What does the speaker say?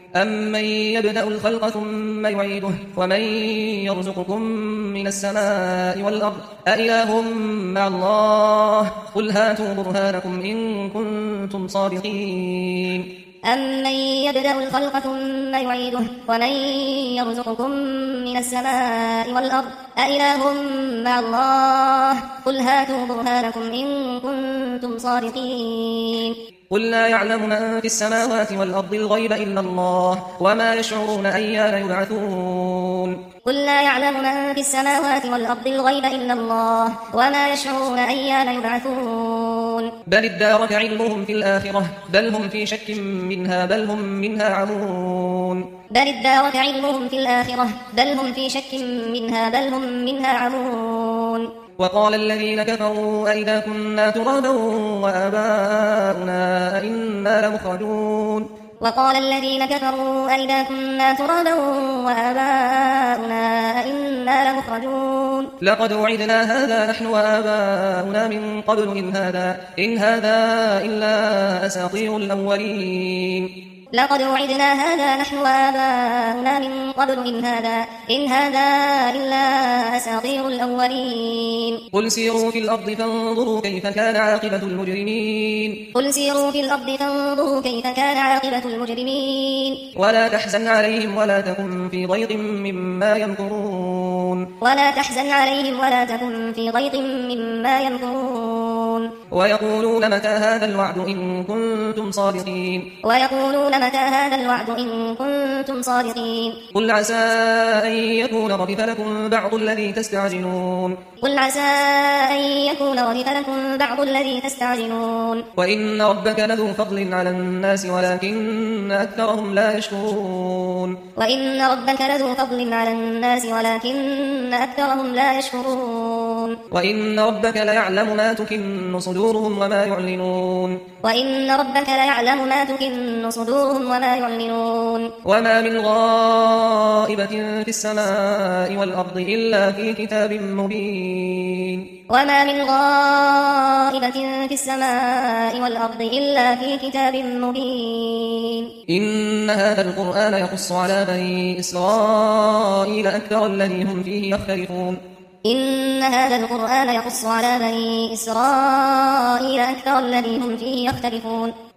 أمن يبدأ الخلق ثم يعيده ومن يرزقكم من السماء والأرض أإله مع الله قل هاتوا برهانكم إن كنتم صادقين أمن يبدأ الخلق ثم يعيده ومن يرزقكم من السماء والأرض أإله مع الله قل هاتوا برهانكم إن كنتم صادقين قل لا يعلم من في السماوات والأرض الغيب إلا الله وما يشعرون أيان يبعثون قل لا يعلم من في السماوات والأرض الغيب إلا الله وما يشعرون أيان يبعثون بل ادارك علمهم في الآخرة بل هم في شك منها بل هم منها عمون بل ادارك علمهم في الآخرة بل هم في شك منها بل هم منها عمون وقال الذين كفروا أئذا كنا ترابا وآباؤنا أئنا لمخرجون وقال الذين كفروا أئذا كنا ترابا وآباؤنا أئنا لمخرجون لقد وعدنا هذا نحن وآباؤنا من قبل إن هذا إلا أساطير الأولين لقد وعدنا هذا نحن وآباؤنا من قبل إن هذا إلا أساطير الأولين قل سيروا في الأرض فانظروا كيف كان عاقبة المجرمين قل سيروا في الأرض فانظروا كيف كان عاقبة المجرمين ولا تحزن عليهم ولا تكن في ضيق مما يمكرون ولا تحزن عليهم ولا تكن في ضيق مما يمكرون ويقولون متى هذا الوعد إن كنتم صادقين متى هذا الوعد إن كنتم صادقين قل عسى أن يكون ردف لكم بعض الذي تستعجلون قل عسى أن يكون ردف لكم بعض الذي تستعجلون وإن ربك لذو فضل على الناس ولكن أكثرهم لا يشكرون وإن ربك لذو فضل على الناس ولكن أكثرهم لا يشكرون وإن ربك ليعلم ما تكن صدورهم وما يعلنون وإن ربك ليعلم ما تكن صدورهم وما يعلنون وما من غائبة في السماء والأرض إلا في كتاب مبين وما من غائبة في السماء والأرض إلا في كتاب مبين إن هذا القرآن يقص على بني إسرائيل أكثر الذي هم فيه يختلفون إن هذا القرآن يقص على بني إسرائيل أكثر الذي هم فيه يختلفون